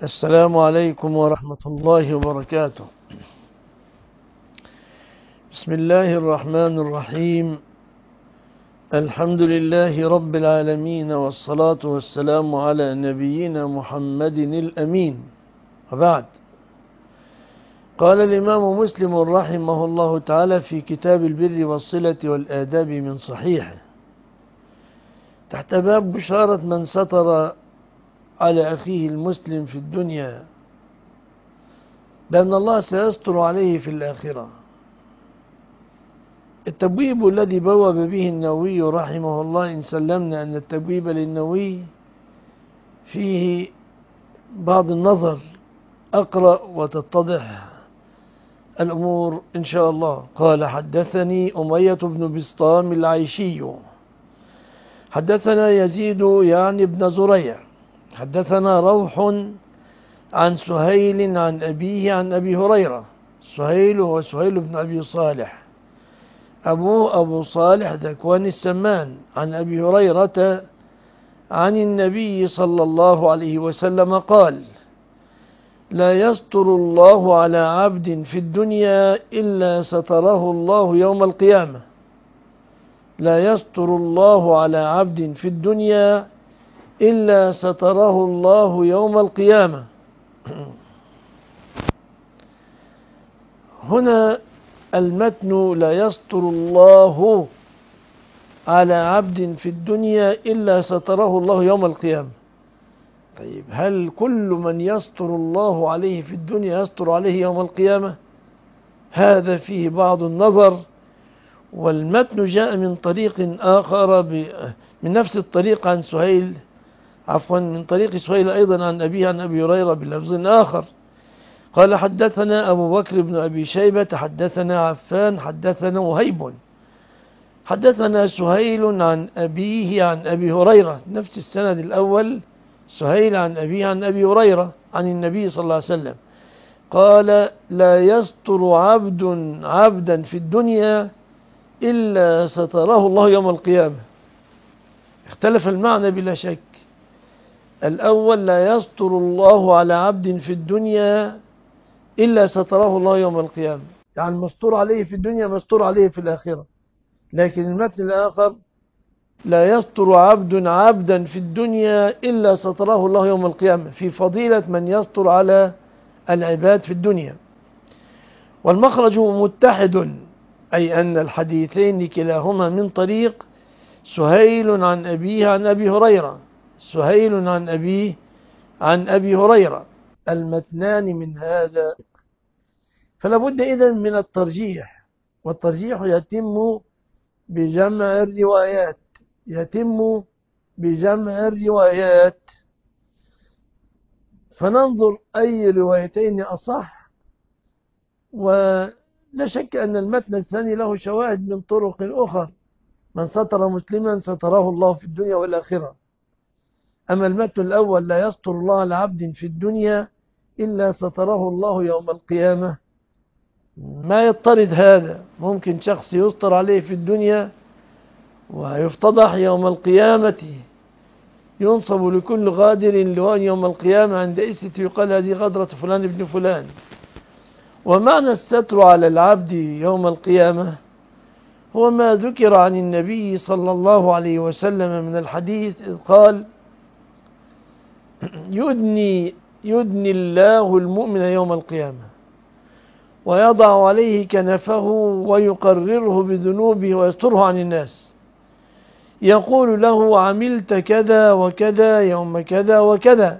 السلام عليكم ورحمة الله وبركاته. بسم الله الرحمن الرحيم. الحمد لله رب العالمين، والصلاة والسلام على نبينا محمد الأمين، وبعد. قال الإمام مسلم رحمه الله تعالى في كتاب البر والصلة والآداب من صحيحه تحت باب بشارة من ستر على أخيه المسلم في الدنيا بأن الله سيستر عليه في الآخرة. التبويب الذي بوب به النووي رحمه الله، إن سلمنا أن التبويب للنووي فيه بعض النظر، أقرأ وتتضح الأمور إن شاء الله. قال: حدثني أمية بن بسطام العيشي حدثنا يزيد يعني بن زريع حدثنا روح عن سهيل عن أبيه عن أبي هريرة. سهيل هو سهيل بن أبي صالح، أبوه أبو صالح ذكوان السمان، عن أبي هريرة عن النبي صلى الله عليه وسلم قال: لا يستر الله على عبد في الدنيا إلا ستره الله يوم القيامة. لا يستر الله على عبد في الدنيا إلا ستره الله يوم القيامة. هنا المتن: لا يستر الله على عبد في الدنيا إلا ستره الله يوم القيامة. طيب، هل كل من يستر الله عليه في الدنيا يستر عليه يوم القيامة؟ هذا فيه بعض النظر، والمتن جاء من طريق آخر من نفس الطريق عن سهيل، من طريق سهيل أيضا عن أبيه عن أبي هريرة بلفظ آخر. قال: حدثنا أبو بكر بن أبي شيبة حدثنا عفان حدثنا وهيب حدثنا سهيل عن أبيه عن أبي هريرة، نفس السند الأول، سهيل عن أبيه عن أبي هريرة عن النبي صلى الله عليه وسلم قال: لا يستر عبدا في الدنيا إلا ستره الله يوم القيامة. اختلف المعنى بلا شك. الأول: لا يستر الله على عبد في الدنيا إلا ستره الله يوم القيامة، يعني مستور عليه في الدنيا مستور عليه في الآخرة. لكن المتن الآخر: لا يستر عبدا في الدنيا إلا ستره الله يوم القيامة، في فضيلة من يستر على العباد في الدنيا. والمخرج متحد، أي أن الحديثين كلاهما من طريق سهيل عن أبيه عن أبي هريرة، سهيل عن أبيه عن أبي هريرة، المتنان من هذا. فلا بد إذن من الترجيح، والترجيح يتم بجمع الروايات، فننظر أي روايتين أصح. ولا شك أن المتن الثاني له شواهد من طرق أخرى: من ستر مسلما ستره الله في الدنيا والآخرة. أما المتن الأول: لا يستر الله على عبد في الدنيا إلا ستره الله يوم القيامة، ما يضطرد هذا. ممكن شخص يستر عليه في الدنيا ويفتضح يوم القيامة، ينصب لكل غادر لواء يوم القيامة، عند إسة يقال: هذه غدرة فلان ابن فلان. ومعنى الستر على العبد يوم القيامة هو ما ذكر عن النبي صلى الله عليه وسلم من الحديث، إذ قال: يدني الله المؤمن يوم القيامة ويضع عليه كنفه ويقرره بذنوبه ويستره عن الناس، يقول له: عملت كذا وكذا يوم كذا وكذا،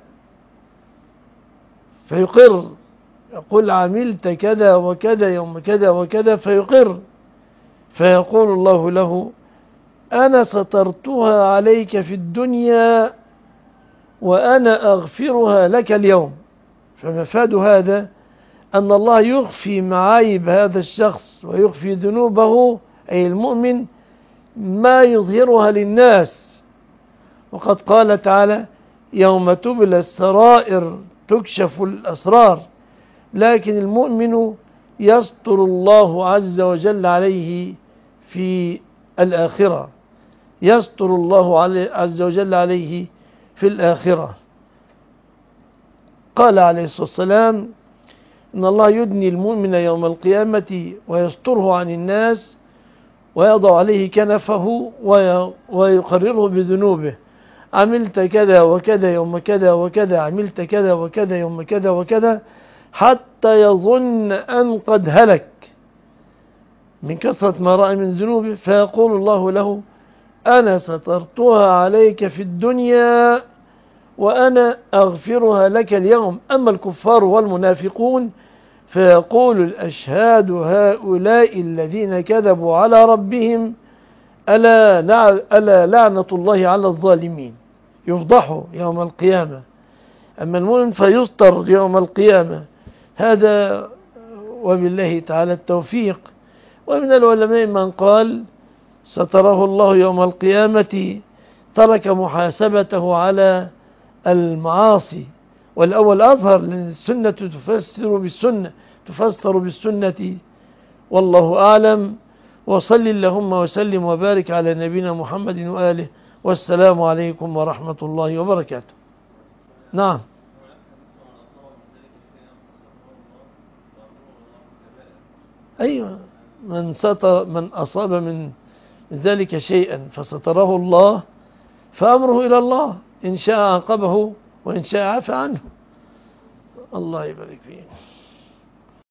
فيقر. يقول: عملت كذا وكذا يوم كذا وكذا، فيقر. فيقول الله له: أنا سترتها عليك في الدنيا وأنا أغفرها لك اليوم. فمفاد هذا أن الله يخفي معايب هذا الشخص ويخفي ذنوبه، أي المؤمن، ما يظهرها للناس. وقد قال تعالى: يوم تبلى السرائر تكشف الأسرار. لكن المؤمن يستر الله عز وجل عليه في الآخرة، يستر الله عز وجل عليه في الآخرة. قال عليه الصلاة والسلام: إن الله يدني المؤمن يوم القيامة ويستره عن الناس ويضع عليه كنفه ويقرره بذنوبه: عملت كذا وكذا يوم كذا وكذا، عملت كذا وكذا يوم كذا وكذا، حتى يظن أن قد هلك من كثرة ما رأى من ذنوبه، فيقول الله له: أنا سترتها عليك في الدنيا وأنا أغفرها لك اليوم. أما الكفار والمنافقون فيقول الأشهاد هؤلاء الذين كذبوا على ربهم ألا لعنة الله على الظالمين. يفضحوا يوم القيامة. أما المؤمن فيستر يوم القيامة. هذا وبالله تعالى التوفيق. ومن العلماء من قال: ستره الله يوم القيامة، ترك محاسبته على المعاصي. والأول أظهر، لأن السنة تفسر بالسنة. والله أعلم. وصل اللهم وسلم وبارك على نبينا محمد وآله، والسلام عليكم ورحمة الله وبركاته. نعم. أيوة، من أصاب من ذلك شيئا فستره الله فأمره إلى الله، إن شاء عاقبه وإن شاء عفى عنه. الله يبارك فيه.